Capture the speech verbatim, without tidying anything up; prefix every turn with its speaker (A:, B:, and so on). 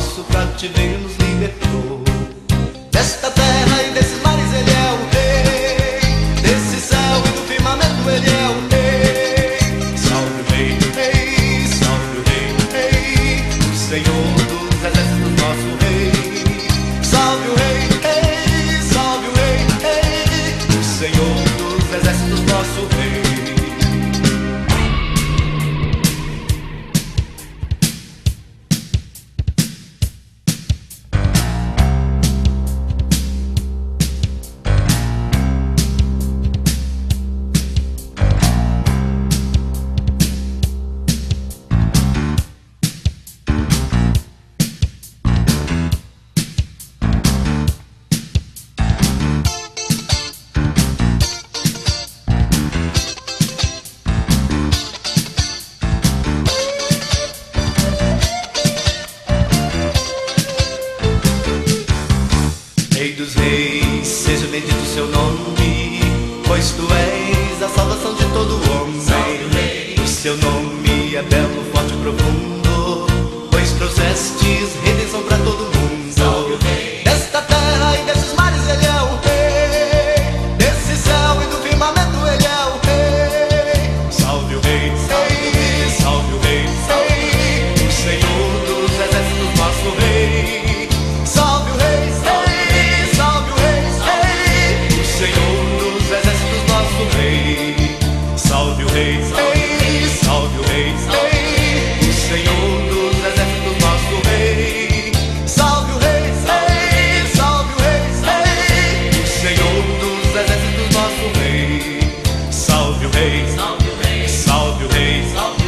A: nosso cativeiro nos libertou. Desta terra e desses mares ele é o rei, desse céu e do firmamento ele é o rei. Salve o rei, rei, salve o rei, rei, o Senhor dos exércitos, nosso rei. Salve o rei, rei, salve o rei, rei, o Senhor dos exércitos, nosso rei. Rei dos reis, seja bendito o seu nome, pois tu és a salvação de todo homem. O seu nome é belo, forte e profundo, pois trouxestes redenção para todo mundo. Desta terra e desses mares ele é o rei, desse céu e do firmamento ele é o rei. Salve o rei, rei, salve o rei, rei, o Senhor dos exércitos, nosso rei. Salve o rei, rei, salve o rei, rei, o Senhor dos exércitos, nosso rei. Salve o rei, rei, salve o rei, rei, o Senhor dos exércitos, nosso rei. Salve o rei, rei, salve o rei, rei, o Senhor dos exércitos, nosso rei. Salve o rei, salve o rei, salve o rei.